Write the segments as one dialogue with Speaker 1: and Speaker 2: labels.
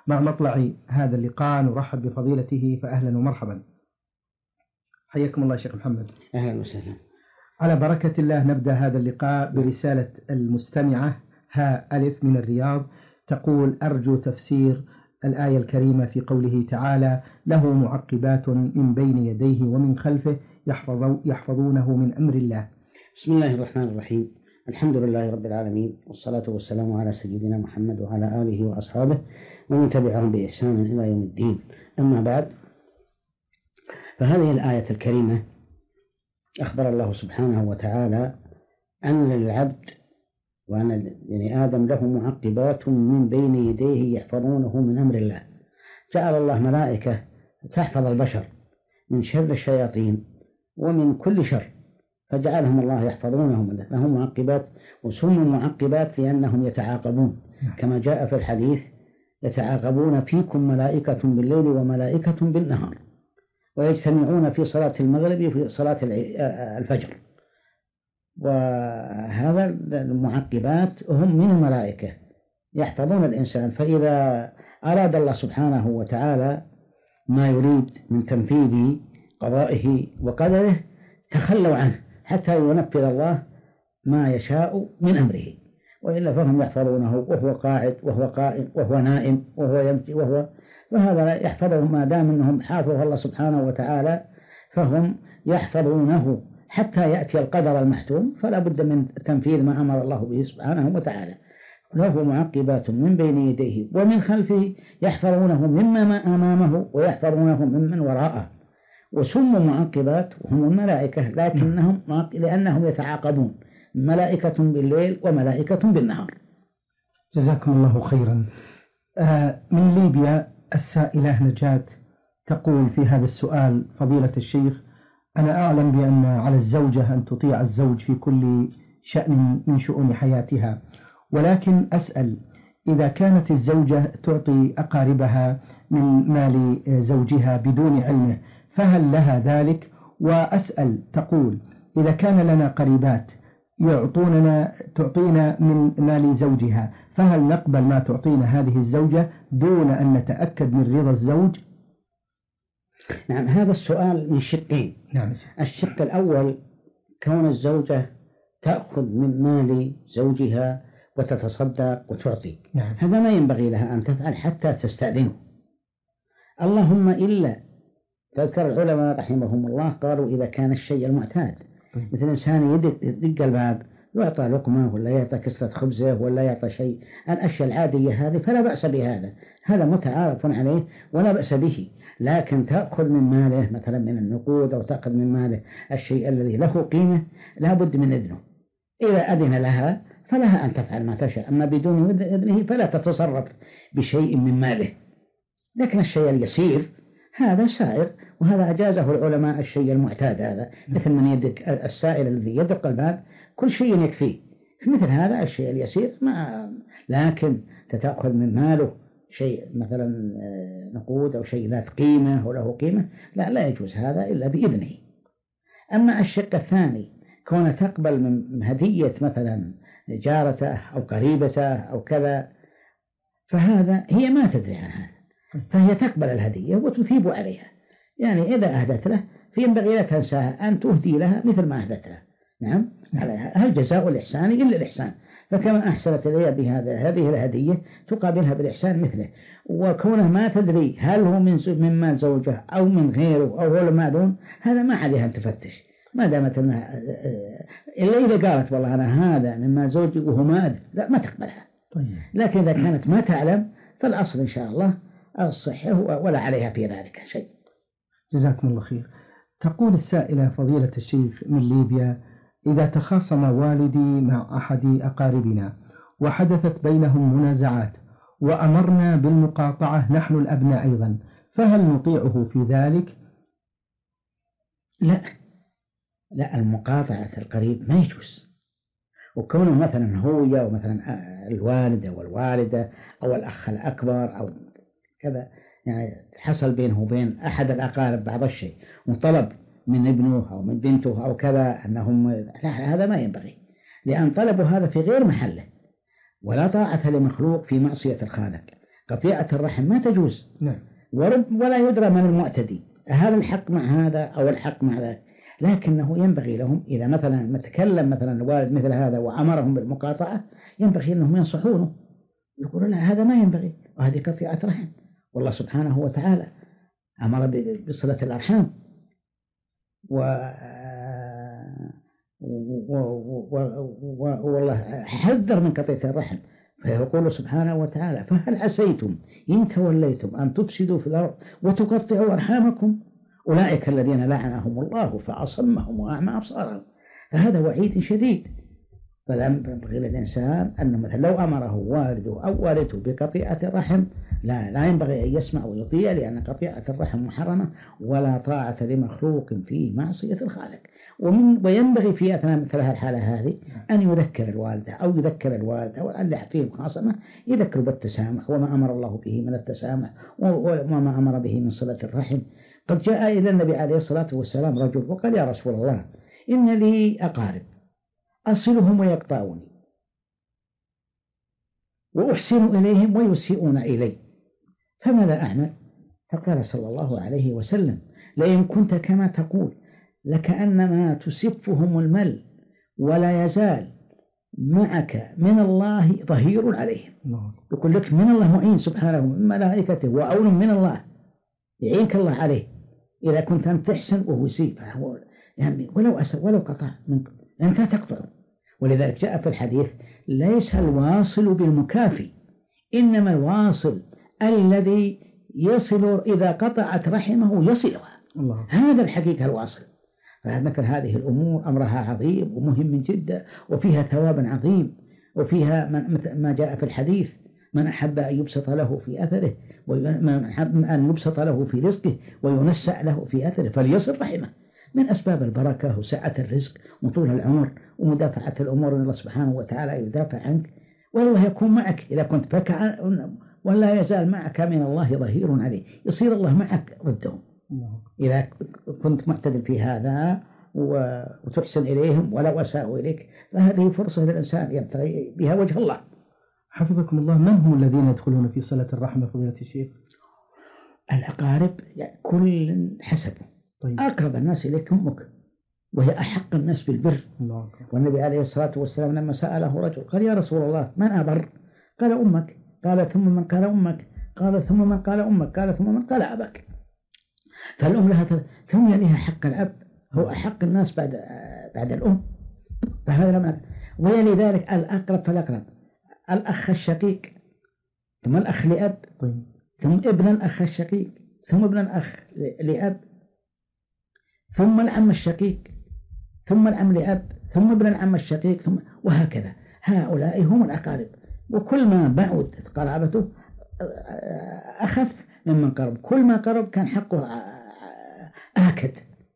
Speaker 1: مع مطلع هذا اللقاء نرحب بفضيلته فأهلا ومرحبا. حياكم الله شيخ محمد.
Speaker 2: أهلا وسهلا.
Speaker 1: على بركة الله نبدأ هذا اللقاء برسالة المستمعة ها ألف من الرياض، تقول: أرجو تفسير الآية الكريمة في قوله تعالى: له معقبات من بين يديه ومن خلفه يحفظونه من أمر الله.
Speaker 2: بسم الله الرحمن الرحيم. الحمد لله رب العالمين، والصلاة والسلام على سيدنا محمد وعلى آله وأصحابه ومن تبعهم بإحسان إلى يوم الدين. أما بعد، فهذه الآية الكريمة أخبر الله سبحانه وتعالى أن للعبد وأن بني آدم له معقبات من بين يديه يحفظونه من أمر الله. جعل الله ملائكة تحفظ البشر من شر الشياطين ومن كل شر، فجعلهم الله يحفظونهم، لهم معقبات، وسموا معقبات لأنهم يتعاقبون كما جاء في الحديث: يتعاقبون فيكم ملائكة بالليل وملائكة بالنهار ويجتمعون في صلاة المغرب وفي صلاة الفجر. وهذا المعقبات هم من الملائكة يحفظون الإنسان، فإذا أراد الله سبحانه وتعالى ما يريد من تنفيذ قضائه وقدره تخلوا عنه حتى ينفذ الله ما يشاء من أمره، وإلا فهم يحفظونه وهو قاعد وهو قائم وهو نائم وهو يمشي فهذا يحفظهم ما دام أنهم حافظوا الله سبحانه وتعالى، فهم يحفظونه حتى يأتي القدر المحتوم، فلا بد من تنفيذ ما أمر الله به سبحانه وتعالى. له معقبات من بين يديه ومن خلفه يحفظونه مما أمامه ويحفظونه ممن وراءه. وسموا معقبات وهم الملائكة، لكنهم لأنهم يتعاقبون، ملائكة بالليل وملائكة بالنهار.
Speaker 1: جزاكم الله خيرا. من ليبيا السائلة نجاة تقول في هذا السؤال: فضيلة الشيخ، أنا أعلم بأن على الزوجة أن تطيع الزوج في كل شأن من شؤون حياتها، ولكن أسأل: إذا كانت الزوجة تعطي أقاربها من مال زوجها بدون علمه فهل لها ذلك؟ وأسأل تقول: إذا كان لنا قريبات تعطينا من مال زوجها فهل نقبل ما تعطينا هذه الزوجة دون أن نتأكد من رضا الزوج؟
Speaker 2: نعم، هذا السؤال من شقين.
Speaker 1: نعم.
Speaker 2: الشق الأول: كون الزوجة تأخذ من مال زوجها وتتصدق وتعطي،
Speaker 1: نعم.
Speaker 2: هذا ما ينبغي لها أن تفعل حتى تستأذنه، اللهم إلا تذكر العلماء رحمهم الله قالوا: إذا كان الشيء المعتاد، مثل إنسان يدق الباب يعطى لقمة ولا يعطى كسرة خبزة ولا يعطى شيء، الأشياء العادية هذه فلا بأس بهذا، هذا متعارف عليه ولا بأس به. لكن تأخذ من ماله مثلا من النقود أو تأخذ من ماله الشيء الذي له قيمة لا بد من إذنه، إذا أذن لها فلها أن تفعل ما تشاء، أما بدون إذنه فلا تتصرف بشيء من ماله. لكن الشيء اليسير هذا سائر، وهذا أجازه العلماء، الشيء المعتاد هذا مثل من يدق السائل الذي يدق الباب كل شيء يكفيه، في مثل هذا الشيء اليسير لكن تأخذ من ماله شيء مثلا نقود أو شيء ذات قيمة وله قيمة لا يجوز هذا إلا بإذنه. أما الشق الثاني كون تقبل من هدية مثلا جارته أو قريبته أو كذا، فهذا هي ما تدري عن هذا، فهي تقبل الهدية وتثيب عليها، يعني إذا أهدت له فينبغي لا تنساها أن تهدي لها مثل ما أهدت له. نعم، هل جزاء الإحسان إلا الإحسان، فكما أحسنت إليها هذه الهدية تقابلها بالإحسان مثله. وكونه ما تدري هل هو من مال زوجه أو من غيره أو هو المالون، هذا ما عليها أن تفتش، ما دامت أنها إلا إذا قالت والله أنا هذا من مال زوجي وهو ما أدري، لا ما تقبلها. لكن إذا كانت ما تعلم فالأصل إن شاء الله الصحة ولا عليها في ذلك شيء.
Speaker 1: جزاكم الله خير. تقول السائلة: فضيلة الشيخ من ليبيا، إذا تخاصم والدي مع أحد أقاربنا وحدثت بينهم منازعات وأمرنا بالمقاطعة نحن الأبناء أيضا، فهل نطيعه في ذلك؟
Speaker 2: لا، المقاطعة القريب ما يجوز، وكونه مثلا هو ومثلا الوالدة والوالدة أو الأخ الأكبر أو كذا، يعني حصل بينه وبين أحد الأقارب بعض الشيء وطلب من ابنه أو من بنته أو كذا أنهم لا، هذا ما ينبغي، لأن طلبوا هذا في غير محله، ولا طاعة لمخلوق في معصية الخالق. قطيعة الرحم ما تجوز.
Speaker 1: نعم.
Speaker 2: ولا يدرى من المعتدي، هل الحق مع هذا أو الحق مع ذاك، لكنه ينبغي لهم إذا مثلا تكلم مثلا الوالد مثل هذا وأمرهم بالمقاطعة ينبغي أنهم ينصحونه، يقولون لا هذا ما ينبغي وهذه قطيعة رحم، والله سبحانه وتعالى أمر بصلة الأرحام والله حذر من قطيعة الرحم، فيقول سبحانه وتعالى فهل عسيتم إن توليتم أن تفسدوا في الأرض وتقطعوا أرحامكم أولئك الذين لعنهم الله فأصمهم وأعمى أبصارهم. فهذا وعيد شديد. فلا ينبغي للإنسان أن مثلا لو أمره والده أو والدته بقطيعة الرحم لا ينبغي أن يسمع ويطيع، لأن قطيعة الرحم محرمة ولا طاعة لمخلوق في معصية الخالق. وينبغي في أثناء مثل الحالة هذه أن يذكر الوالدة أو يذكر الوالد أو اللي فيهم خاصمة يذكر بالتسامح وما أمر الله به من التسامح وما أمر به من صلة الرحم. قد جاء إلى النبي عليه الصلاة والسلام رجل وقال يا رسول الله إن لي أقارب أصلهم ويقطعوني وأحسن إليهم ويسيئون إلي فماذا أعمل؟ فقال صلى الله عليه وسلم لئن كنت كما تقول لكأنما تسفهم المل ولا يزال معك من الله ظهير عليهم. يقول لك من الله معين سبحانه من ملائكته وعون من الله يعينك الله عليه إذا كنت أن تحسن وهو يسيء، فهو يعني ولو قطع منك أنت تقطعه. ولذلك جاء في الحديث ليس الواصل بالمكافي إنما الواصل الذي يصل إذا قطعت رحمه يصلها. هذا الحقيقة الواصل. فمثل هذه الأمور أمرها عظيم ومهم جدا وفيها ثواب عظيم، وفيها ما جاء في الحديث من أحب أن يبسط له في أثره ومن أحب أن يبسط له في رزقه وينسأ له في أثره فليصل رحمه، من أسباب البركة وسعة الرزق وطول العمر ومدافعة الأمور. الله سبحانه وتعالى يدافع عنك والله يكون معك إذا كنت فكع ولا يزال معك من الله ظهير عليه، يصير الله معك ضدهم إذا كنت معتدل في هذا وتحسن إليهم ولو أساءوا إليك. فهذه فرصة للإنسان يبتغي بها وجه الله.
Speaker 1: حفظكم الله. من هم الذين يدخلون في صلة الرحم فضيلة الشيخ؟
Speaker 2: الأقارب يعني كل حسبه. طيب. أقرب الناس إليك أمك وهي أحق الناس بالبر. والنبي عليه الصلاة والسلام لما سأله رجل قال يا رسول الله من أبر؟ قال أمك. قال ثم من؟ قال أمك. قال ثم من؟ قال أمك. قال ثم من؟ قال أبك. فالأم لها ثم يليها حق الأب، هو أحق الناس بعد الأم. فهذا لما ويلي ذلك الأقرب فالأقرب الأخ الشقيق ثم الأخ لأب. طيب. ثم ابن الأخ الشقيق ثم ابن الأخ لأب ثم العم الشقيق ثم العم لأب ثم ابن العم الشقيق ثم وهكذا. هؤلاء هم الأقارب، وكل ما بعد قرابته أخف ممن قرب، كل ما قرب كان حقه آكد.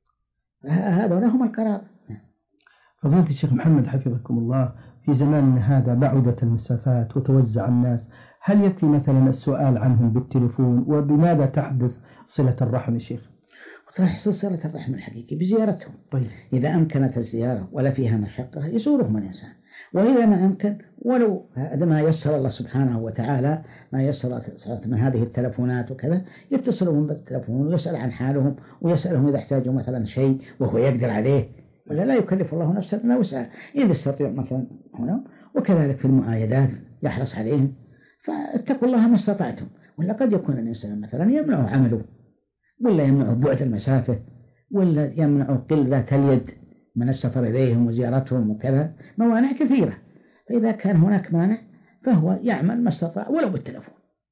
Speaker 2: هذول هم القرابة.
Speaker 1: فضيلة الشيخ محمد حفظكم الله، في زماننا هذا بعدت المسافات وتوزع الناس، هل يكفي مثلا السؤال عنهم بالتليفون؟ وبماذا تحدث صلة الرحم يا شيخ؟
Speaker 2: تحصل صلة الرحم الحقيقي بزيارتهم. طيب. إذا أمكنت الزيارة ولا فيها مشقة يزورهم الإنسان، وإذا ما أمكن ولو هذا ما يسر الله سبحانه وتعالى ما يسر من هذه التلفونات وكذا يتصلون بالتلفون ويسأل عن حالهم ويسألهم إذا احتاجوا مثلا شيء وهو يقدر عليه، ولا لا يكلف الله نفسا إلا وسعها إذا استطيع مثلا هنا. وكذلك في المعايدات يحرص عليهم، فاتقوا الله ما استطعتم. ولا قد يكون الإنسان مثلا يمنع عمله ولا يمنع بعد المسافة ولا يمنع قلة اليد من السفر إليهم وزيارتهم وكذا، موانع كثيرة. فإذا كان هناك مانع فهو يعمل ما استطاع ولو بالتلفون.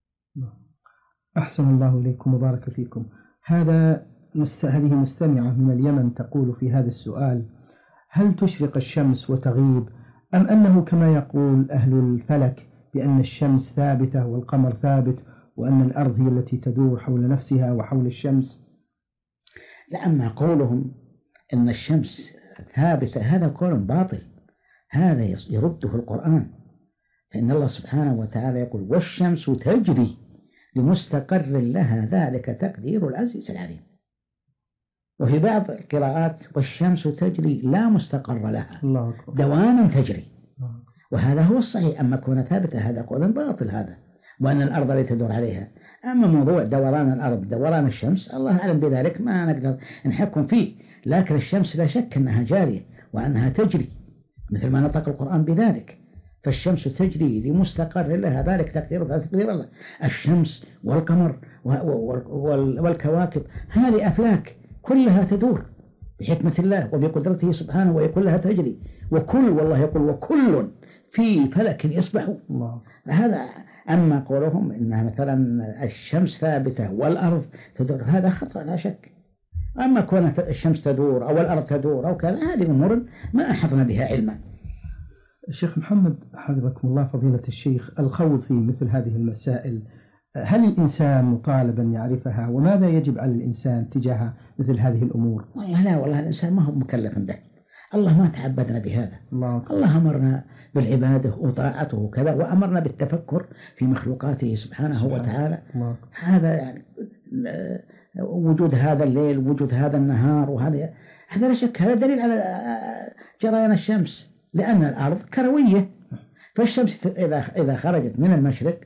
Speaker 1: أحسن الله إليكم وبارك فيكم. هذه مستمعة من اليمن تقول في هذا السؤال: هل تشرق الشمس وتغيب، أم أنه كما يقول أهل الفلك بأن الشمس ثابتة والقمر ثابت وأن الأرض هي التي تدور حول نفسها وحول الشمس؟
Speaker 2: لا، أما قولهم أن الشمس ثابتة هذا قول باطل، هذا يرده القرآن. فإن الله سبحانه وتعالى يقول والشمس تجري لمستقر لها ذلك تقدير العزيز العليم. وفي بعض القراءات والشمس تجري لا مستقر لها دواما تجري، وهذا هو الصحيح. أما كون ثابتة هذا قول باطل، هذا وأن الأرض لا تدور عليها. أما موضوع دوران الأرض دوران الشمس الله أعلم بذلك، ما نقدر نحكم فيه، لكن الشمس لا شك أنها جارية وأنها تجري مثل ما نطق القرآن بذلك. فالشمس تجري لمستقر لها، ذلك تقدير الله. الشمس والقمر والكواكب هذه أفلاك كلها تدور بحكمة الله وبقدرته سبحانه، وهي كلها تجري، والله يقول وكل في فلك يسبح. هذا أما قولهم إن مثلا الشمس ثابتة والأرض تدور هذا خطأ لا شك. أما كون الشمس تدور أو الأرض تدور أو كذا هذه أمور ما أحطنا بها علما.
Speaker 1: الشيخ محمد حفظكم الله فضيلة الشيخ، الخوض في مثل هذه المسائل هل الإنسان مطالبا يعرفها، وماذا يجب على الإنسان تجاه مثل هذه الأمور؟
Speaker 2: لا والله الإنسان ما هو مكلف به، الله ما تعبدنا بهذا. الله أمرنا بالعبادة وطاعته وكذا، وأمرنا بالتفكر في مخلوقاته سبحانه وتعالى. هذا يعني وجود هذا الليل ووجود هذا النهار، وهذا لا شك هذا دليل على جريان الشمس، لأن الأرض كروية، فالشمس إذا خرجت من المشرق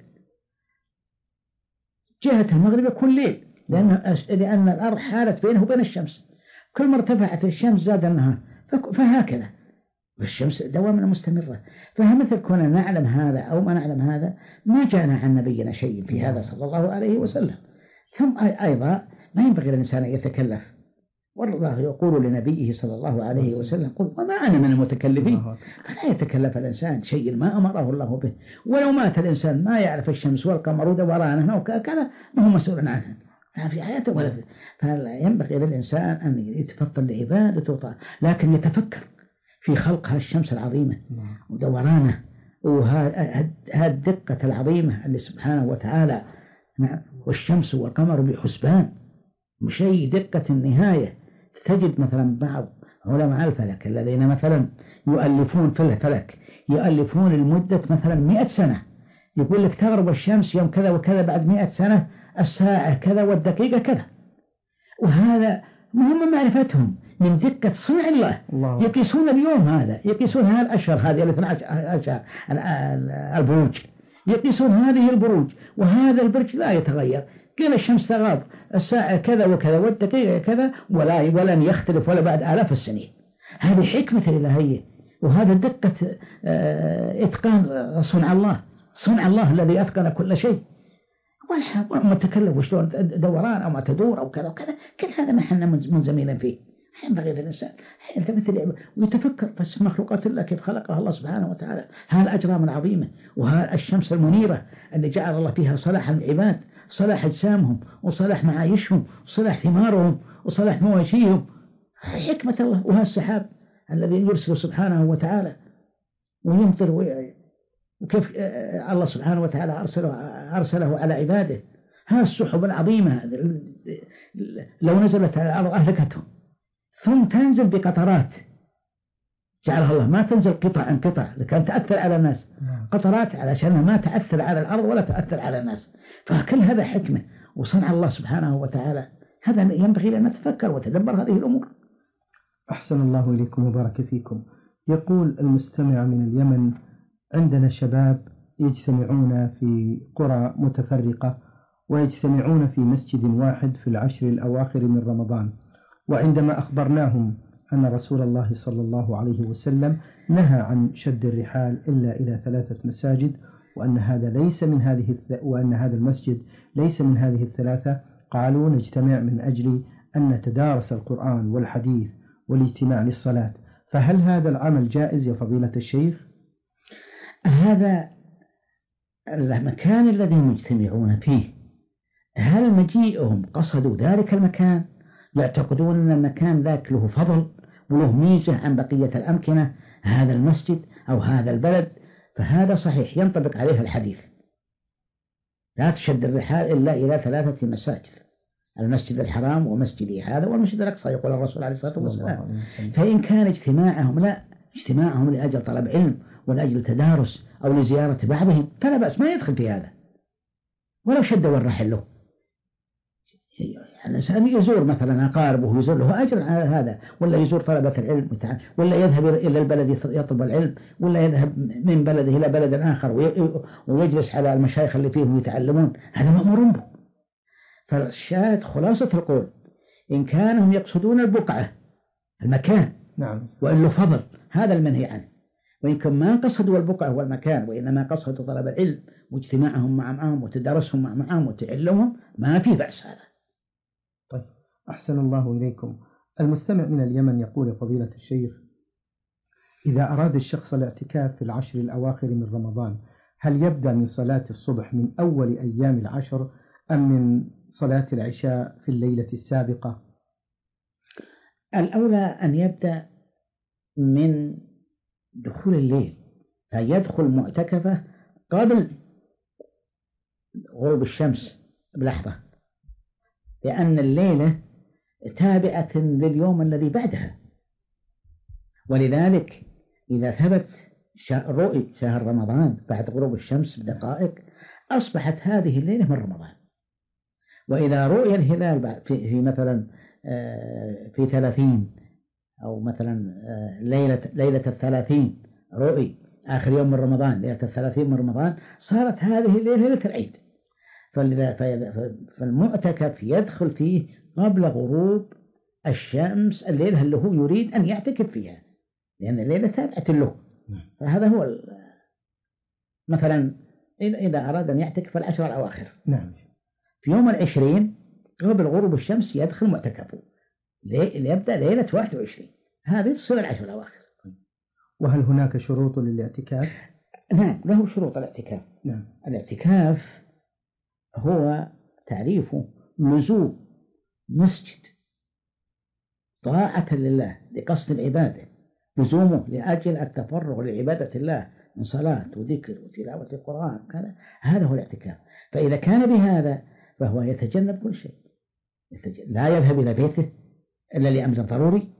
Speaker 2: جهة المغرب يكون ليل، لأن الأرض حالت بينه وبين الشمس، كل ما ارتفعت الشمس زاد النهار، فهكذا والشمس دواما مستمرة. فمثل كنا نعلم هذا أو ما نعلم هذا ما جاءنا عن نبينا شيء في هذا صلى الله عليه وسلم. ثم أيضا ما ينبغي للإنسان أن يتكلف، والله يقول لنبيه صلى الله عليه وسلم قل وما أنا من المتكلفين، فلا يتكلف الإنسان شيء ما أمره الله به. ولو مات الإنسان ما يعرف الشمس والقمر ودورانها وكذا ما هو مسؤول عنها لا في حياته ولا في. فلا ينبغي للإنسان أن يتفطن لعبادته وطاعة، لكن يتفكر في خلقها الشمس العظيمة ودورانه وهذه الدقة العظيمة اللي سبحانه وتعالى. والشمس والقمر بحسبان بشيء دقة النهاية. تجد مثلا بعض علماء الفلك الذين مثلا يؤلفون في الفلك يؤلفون لمدة مثلا 100 سنة، يقول لك تغرب الشمس يوم كذا وكذا بعد 100 سنة الساعة كذا والدقيقة كذا، وهذا مهم معرفتهم من دقة صنع الله. يقيسون اليوم هذا، يقيسون هذه الأشهر هذه 12 البروج، يقيسون هذه البروج، وهذا البرج لا يتغير، قيل الشمس تغاب الساعة كذا وكذا والدقيقة كذا ولن يختلف ولا بعد آلاف السنين. هذه حكمة الإلهية، وهذا دقة إتقان صنع الله الذي أتقن كل شيء. وما تكلم وشلون دوران أو ما تدور أو كذا وكذا، كل هذا ما احنا منزمين فيه. ينبغي للإنسان يلتفت ويتفكر بس مخلوقات الله كيف خلقها الله سبحانه وتعالى، ها الأجرام العظيمة وها الشمس المنيرة اللي جعل الله فيها صلاح العباد، صلاح أجسامهم وصلاح معايشهم وصلاح ثمارهم وصلاح مواشيهم، حكمة الله. وها السحاب الذي يرسل سبحانه وتعالى ويمطر، وكيف الله سبحانه وتعالى أرسله على عباده. ها السحب العظيمة لو نزلت على الأرض أهلكتهم، ثم تنزل بقطرات جعلها الله، ما تنزل قطع عن قطع لكن تأثر على الناس، قطرات علشان ما تأثر على الأرض ولا تأثر على الناس. فكل هذا حكمة وصنع الله سبحانه وتعالى، هذا ينبغي أن نتفكر وتدبر هذه الأمور.
Speaker 1: أحسن الله إليكم وبارك فيكم. يقول المستمع من اليمن: عندنا شباب يجتمعون في قرى متفرقة ويجتمعون في مسجد واحد في العشر الأواخر من رمضان، وعندما أخبرناهم أن رسول الله صلى الله عليه وسلم نهى عن شد الرحال إلا إلى 3 مساجد، وأن هذا المسجد ليس من هذه ال3، قالوا نجتمع من أجل أن نتدارس القرآن والحديث والاجتماع للصلاة، فهل هذا العمل جائز يا فضيلة الشيخ؟
Speaker 2: هذا المكان الذي يجتمعون فيه، هل مجيئهم قصدوا ذلك المكان، يعتقدون أن المكان ذاك له فضل وله ميزة عن بقية الأمكنة، هذا المسجد أو هذا البلد، فهذا صحيح ينطبق عليه الحديث: لا تشد الرحال إلا إلى 3 مساجد، المسجد الحرام ومسجدي هذا والمسجد الأقصى، يقول الرسول عليه الصلاة والسلام. فإن كان اجتماعهم لأجل طلب علم ولأجل تدارس أو لزيارة بعضهم فلا بأس، ما يدخل في هذا ولو شدوا الرحل له. يعني الإنسان يزور مثلا أقاربه ويزور له أجر على هذا، ولا يزور طلبة العلم ولا يذهب إلى البلد يطلب العلم، ولا يذهب من بلده إلى بلد آخر ويجلس على المشايخ اللي فيهم يتعلمون، هذا مأمور به. فالشاهد خلاصة القول إن كانوا يقصدون البقعة المكان
Speaker 1: نعم
Speaker 2: وإن له فضل هذا المنهي عنه، وإن كان ما قصدوا البقعة والمكان وإنما قصدوا طلب العلم واجتماعهم معهم وتدرسهم معهم وتعلمهم ما في بأس هذا.
Speaker 1: طيب أحسن الله إليكم. المستمع من اليمن يقول يا فضيلة الشيخ، إذا أراد الشخص الاعتكاف في العشر الأواخر من رمضان هل يبدأ من صلاة الصبح من أول أيام العشر أم من صلاة العشاء في الليلة السابقة؟
Speaker 2: الأولى أن يبدأ من دخول الليل، فيدخل معتكفه قبل غروب الشمس بلحظة، لأن الليلة تابعة لليوم الذي بعدها. ولذلك إذا ثبت رؤي شهر رمضان بعد غروب الشمس بدقائق أصبحت هذه الليلة من رمضان. وإذا رؤي الهلال في مثلا في 30 أو مثلا ليلة 30 رؤي آخر يوم من رمضان، ليلة 30 من رمضان، صارت هذه الليلة ليلة العيد. فالمعتكف يدخل فيه قبل غروب الشمس الليلة اللي هو يريد أن يعتكف فيها، لأن الليلة تابعة له. فهذا هو مثلا إذا أراد أن يعتكف العشر الأواخر
Speaker 1: نعم
Speaker 2: في يوم 20 قبل غروب الشمس يدخل معتكفه ليبدأ ليلة 21، هذه تصير العشر الأواخر.
Speaker 1: وهل هناك شروط للاعتكاف؟
Speaker 2: نعم له شروط الاعتكاف.
Speaker 1: نعم.
Speaker 2: الاعتكاف هو تعريفه لزوم مسجد طاعة لله لقصد العبادة، لزومه لأجل التفرغ لعبادة الله من صلاة وذكر وتلاوة القرآن كذا، هذا هو الاعتكاف. فإذا كان بهذا فهو يتجنب كل شيء، لا يذهب إلى بيته إلا لأمر ضروري،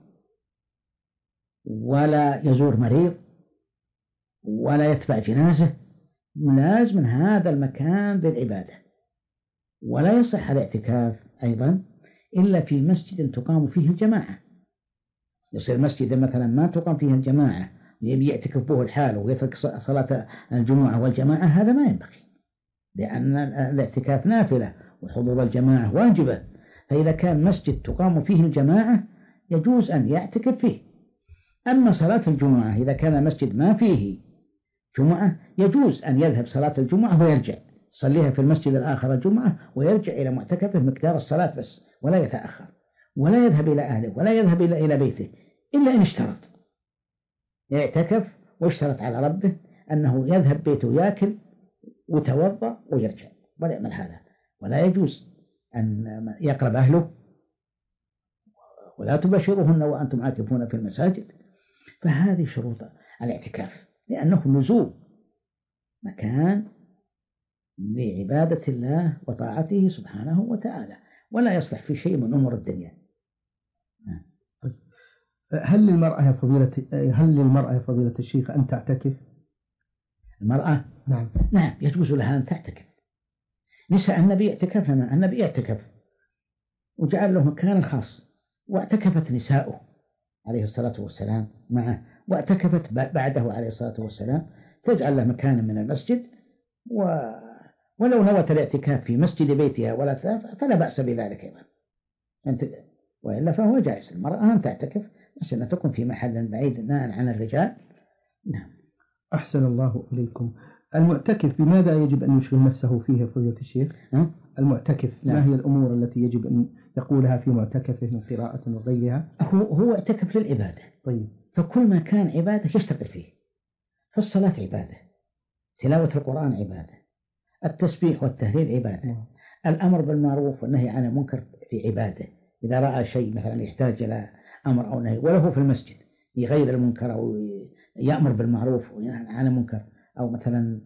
Speaker 2: ولا يزور مريض، ولا يتبع جنازة، لازم من هذا المكان للعبادة. ولا يصح الاعتكاف أيضا إلا في مسجد تقام فيه الجماعة. يصير مسجد مثلا ما تقام فيه الجماعة يبي يعتكف به الحال ويترك صلاة الجمعة والجماعة، هذا ما ينبغي، لأن الاعتكاف نافلة وحضور الجماعة واجبة. فإذا كان مسجد تقام فيه الجماعة يجوز أن يعتكف فيه. أما صلاة الجمعة إذا كان مسجد ما فيه جمعة يجوز أن يذهب صلاة الجمعة ويرجع صليها في المسجد الآخر الجمعة ويرجع إلى معتكفه مقدار الصلاة بس، ولا يتأخر ولا يذهب إلى أهله ولا يذهب إلى بيته، إلا إن اشترط، يعتكف واشترط على ربه أنه يذهب بيته يأكل وتوضأ ويرجع ولا يعمل هذا. ولا يجوز أن يقرب أهله، ولا تباشروهن وأنتم عاكفون في المساجد. فهذه شروط الاعتكاف، لأنه لزوم مكان لعبادة الله وطاعته سبحانه وتعالى، ولا يصلح في شيء من أمور الدنيا.
Speaker 1: هل للمرأة يا فضيلة الشيخ أن تعتكف؟
Speaker 2: المرأة نعم يجوز لها أن تعتكف. نساء النبي اعتكفنا، النبي اعتكف وجعل له مكان خاص، واعتكفت نساؤه عليه الصلاة والسلام معه، واعتكفت بعده عليه الصلاة والسلام، تجعل له مكانا من المسجد، ولو نوت الاعتكاف في مسجد بيتها ولا فلا بأس بذلك أيضا، وإلا فهو جائز. المرأة أن تعتكف بس أن تكون في محل بعيد عن الرجال. نعم.
Speaker 1: أحسن الله إليكم. المعتكف بماذا يجب أن يشغل نفسه فيه فضيلة الشيخ؟ المعتكف
Speaker 2: نعم.
Speaker 1: ما هي الأمور التي يجب أن يقولها في معتكفه من قراءة وغيرها؟
Speaker 2: هو اعتكف للعبادة.
Speaker 1: طيب.
Speaker 2: فكل ما كان عبادة يشتغل فيه. فالصلاة عبادة، تلاوة القرآن عبادة، التسبيح والتهليل عبادة، الأمر بالمعروف والنهي عن المنكر في عبادة. إذا رأى شيء مثلا يحتاج إلى أمر أو نهي وله في المسجد يغير المنكر أو يأمر بالمعروف وينهى عن المنكر، أو مثلا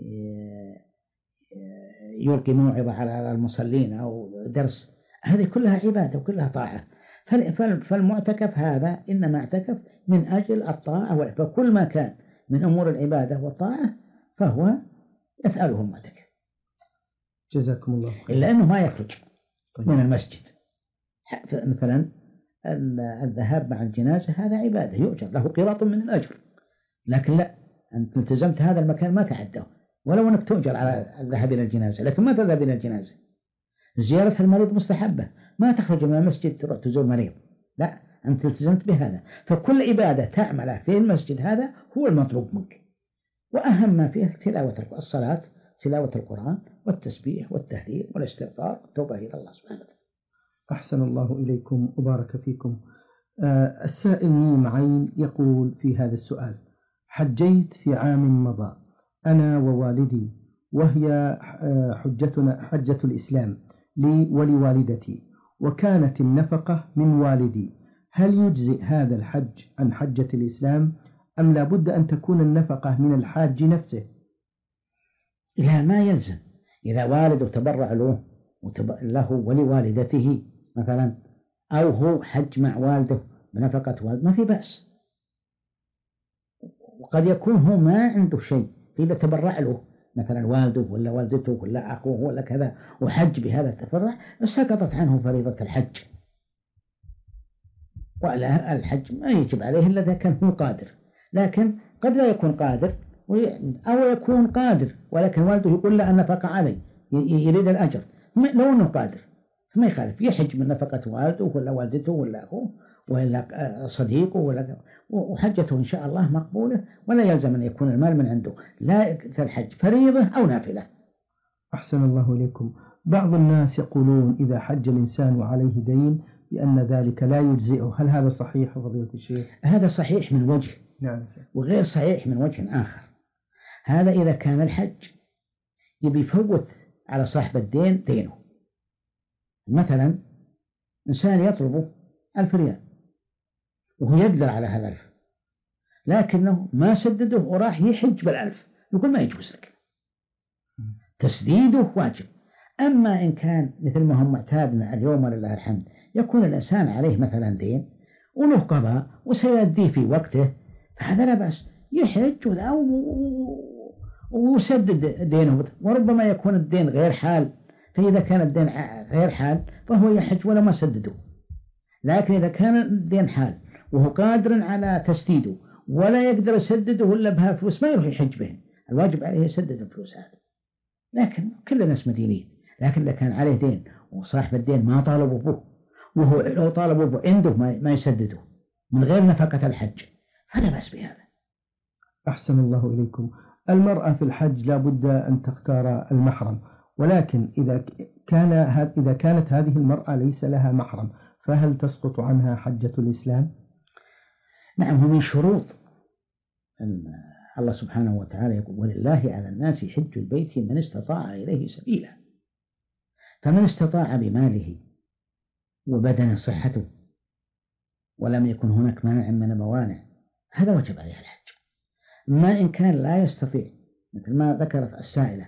Speaker 2: يلقي موعظة على المصلين أو درس، هذه كلها عبادة وكلها طاعة. فالمعتكف هذا إنما اعتكف من أجل الطاعة، فكل ما كان من أمور العبادة والطاعة فهو يفعله المعتكف.
Speaker 1: جزاكم الله خير.
Speaker 2: إلا أنه ما يخرج
Speaker 1: طيب.
Speaker 2: من المسجد. مثلا الذهاب مع الجنازة هذا عبادة يؤجر له قيراط من الأجر، لكن لا، أنت التزمت هذا المكان ما تعداه، ولو أنك تؤجر على الذهاب إلى الجنازة لكن ما تذهب إلى الجنازة. زيارة المريض مستحبة، ما تخرج من المسجد تروح تزور مريض، لا، أنت التزمت بهذا. فكل عبادة تعملها في المسجد هذا هو المطلوب منك، وأهم ما فيه تلاوة الصلاة، تلاوة القرآن والتسبيح والتهليل والاستغفار والتوبة إلى الله سبحانه وتعالى.
Speaker 1: أحسن الله إليكم وبارك فيكم. السائل ميم عين يقول في هذا السؤال: حجيت في عام مضى أنا ووالدي، وهي حجة الإسلام لي ولوالدتي، وكانت النفقة من والدي، هل يجزئ هذا الحج عن حجة الإسلام أم لا بد أن تكون النفقة من الحاج نفسه؟
Speaker 2: لا، ما يلزم. إذا والده تبرع له ولوالدته مثلا، أو هو حج مع والده بنفقة والده، ما في بأس. وقد يكون هو ما عنده شيء، فإذا تبرع له مثلا والده ولا والدته ولا أخوه ولا كذا وحج بهذا التبرع، سقطت عنه فريضة الحج، ولا الحج ما يجب عليه إلا إذا كان هو قادر. لكن قد لا يكون قادر، أو يكون قادر ولكن والده يقول له النفقة علي، يريد الأجر، لو أنه قادر ما يخالف، يحج من نفقة والده ولا والدته ولا أخوه ولا صديقه وحجته إن شاء الله مقبولة، ولا يلزم أن يكون المال من عنده، لا الحج فريضة أو نافلة.
Speaker 1: أحسن الله إليكم. بعض الناس يقولون إذا حج الإنسان وعليه دين بأن ذلك لا يجزئه، هل هذا صحيح فضيلة الشيخ؟
Speaker 2: هذا صحيح من وجه،
Speaker 1: نعم،
Speaker 2: وغير صحيح من وجه آخر. هذا إذا كان الحج يبي يفوت على صاحب الدين دينه، مثلا إنسان يطلبه 1000 ريال وهو يقدر على هذا 1000، لكنه ما سدده وراح يحج بال1000، يقول ما يجوز لك، تسديده واجب. أما إن كان مثل ما هم معتادنا اليوم ولله الحمد، يكون الإنسان عليه مثلا دين وله قضاء وسيؤديه في وقته، فهذا لا بأس، يحج ويسدد دينه، وربما يكون الدين غير حال، فإذا كان الدين غير حال فهو يحج ولا ما سدده. لكن إذا كان الدين حال وهو قادر على تسديده ولا يقدر يسدده إلا بها فلوس، ما يروح يحج به، الواجب عليه يسدد الفلوس هذه. لكن كل الناس مدينين، لكن إذا كان عليه دين وصاحب الدين ما طالبوا به، وهو لو طالبوا به عنده ما يسدده من غير نفقة الحج، فلا بأس بهذا.
Speaker 1: أحسن الله إليكم. المرأة في الحج لا بد أن تختار المحرم، ولكن إذا كانت هذه المرأة ليس لها محرم، فهل تسقط عنها حجة الإسلام؟
Speaker 2: نعم، هو من شروط الله سبحانه وتعالى يقول: ولله على الناس حج البيت من استطاع إليه سبيلا. فمن استطاع بماله وبدن صحته ولم يكن هناك مانع من الموانع، هذا وجب عليه الحج. ما إن كان لا يستطيع، مثل ما ذكرت السائلة،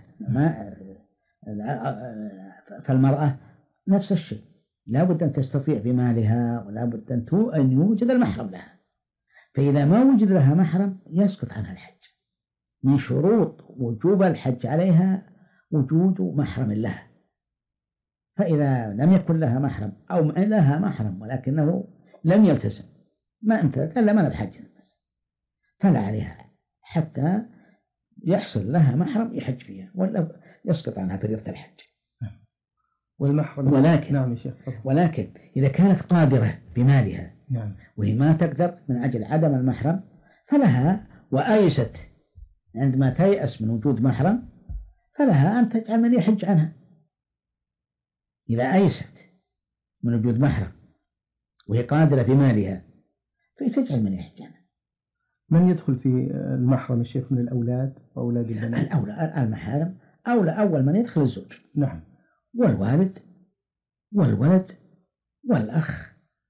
Speaker 2: فالمرأة نفس الشيء، لا بد أن تستطيع بمالها، ولا بد أن يوجد المحرم لها. فإذا ما وجد لها محرم يسقط عنها الحج. من شروط وجوب الحج عليها وجود محرم لها. فإذا لم يكن لها محرم أو لها محرم ولكنه لم يلتزم، ما امتثل، قال لا ما أنا بحج، فلا عليها حتى يحصل لها محرم يحج فيها، ولا يسقط عنها فريضة الحج.
Speaker 1: والمحرم
Speaker 2: ولكن إذا كانت قادرة بمالها،
Speaker 1: نعم،
Speaker 2: وهي ما تقدر من أجل عدم المحرم، فلها، وآيست عندما تيأس من وجود محرم، فلها أن تجعل من يحج عنها. إذا آيست من وجود محرم وهي قادرة بمالها، فتجعل من يحج عنها.
Speaker 1: من يدخل في المحرم الشيخ من الأولاد وأولاد البنات؟
Speaker 2: الأولى المحارم أول من يدخل الزوج،
Speaker 1: نعم،
Speaker 2: والوالد والولد والأخ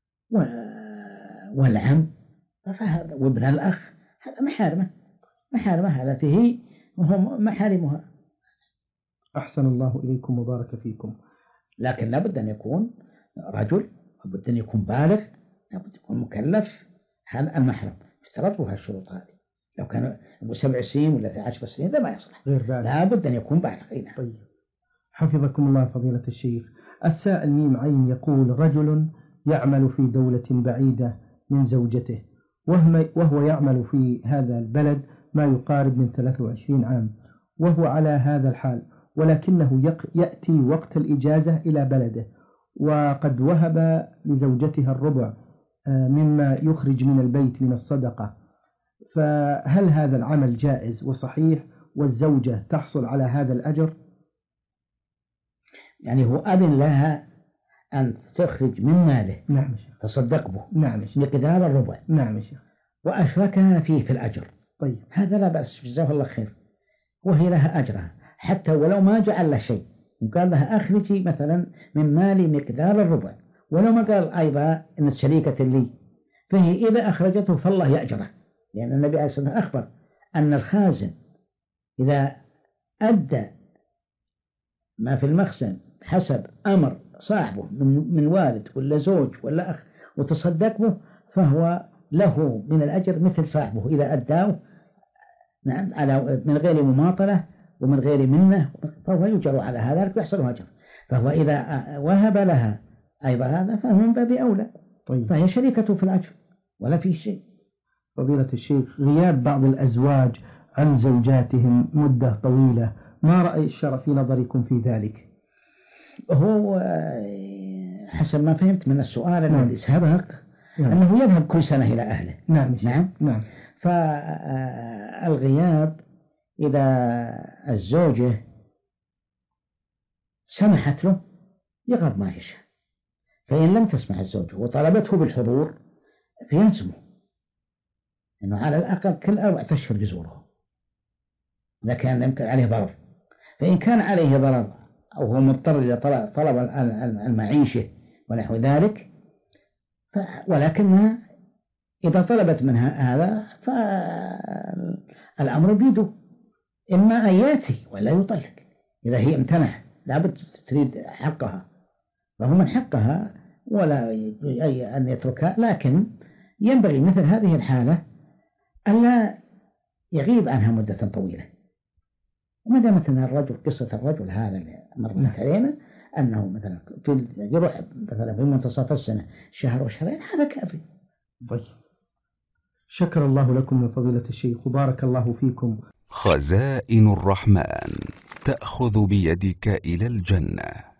Speaker 2: والعم وابن الأخ، هذا محارمة التي هم محارمها.
Speaker 1: أحسن الله إليكم وبارك فيكم.
Speaker 2: لكن لابد أن يكون رجل، لابد أن يكون بالغ، لابد يكون مكلف، هذا المحرم اشترطوا هالشروط هذه. لو كان 7 سنين ولا 10 سنين ده ما يصلح،
Speaker 1: غير بالغ،
Speaker 2: لابد أن يكون بالغ.
Speaker 1: طيب، حفظكم الله فضيلة الشيخ. السائل ميم عين يقول: رجل يعمل في دولة بعيدة من زوجته، وهو يعمل في هذا البلد ما يقارب من 23 عام، وهو على هذا الحال، ولكنه يأتي وقت الإجازة إلى بلده، وقد وهب لزوجتها الربع مما يخرج من البيت من الصدقة، فهل هذا العمل جائز وصحيح والزوجة تحصل على هذا الأجر؟
Speaker 2: يعني هو أذن لها أن تخرج من ماله،
Speaker 1: نعم شيخ،
Speaker 2: تصدق به،
Speaker 1: نعم شيخ،
Speaker 2: مقدار الربع،
Speaker 1: نعم شيخ،
Speaker 2: وأشركها فيه في الأجر.
Speaker 1: طيب،
Speaker 2: هذا لا بأس، جزاه الله خير، وهي لها أجرها حتى ولو ما جعل له شيء، وقال لها أخرجي مثلا من مالي مقدار الربع، ولو ما قال أيضا إن الشريكة لي، فهي إذا أخرجته فالله يأجره، لأن النبي عليه الصلاة والسلام أخبر أن الخازن إذا أدى ما في المخزن حسب أمر صاحبه من والد ولا زوج ولا أخ وتصدق به، فهو له من الأجر مثل صاحبه إذا أداه، نعم، على من غير مماطلة ومن غير منة، فهو يجر على هذا ويحصل أجر. فهو إذا وهب لها أيضا هذا فهو من باب أولى.
Speaker 1: طيب،
Speaker 2: فهي شريكته في الأجر ولا في شيء.
Speaker 1: فضيلة الشيخ، غياب بعض الأزواج عن زوجاتهم مدة طويلة، ما رأي الشرع في نظركم في ذلك؟
Speaker 2: هو حسب ما فهمت من السؤال
Speaker 1: نعم.
Speaker 2: الذي سبق،
Speaker 1: نعم.
Speaker 2: أنه يذهب كل سنة إلى أهله.
Speaker 1: نعم.
Speaker 2: نعم.
Speaker 1: نعم.
Speaker 2: فالغياب إذا الزوجة سمحت له يغاب ما يشاء، فإن لم تسمح الزوجة وطلبته بالحضور فيلزمه أنه على الأقل كل 4 أشهر يزوره إذا كان يمكن عليه ضرر. فإن كان عليه ضرر أو هو مضطر إلى طلب المعيشة ونحو ذلك، ولكنها إذا طلبت منها هذا فالأمر بيده، إما أن يأتي ولا يطلق. إذا هي امتنع لابد تريد حقها، فهو من حقها ولا أن يتركها، لكن ينبغي مثل هذه الحالة ألا يغيب عنها مدة طويلة. وماذا مثلا الرجل، قصة الرجل هذا اللي مرت علينا، أنه مثلا يروح مثلا في منتصف السنة شهر وشهرين، هذا كافي.
Speaker 1: طيب، شكر الله لكم من فضيلة الشيخ وبارك الله فيكم.
Speaker 3: خزائن الرحمن تأخذ بيدك إلى الجنة.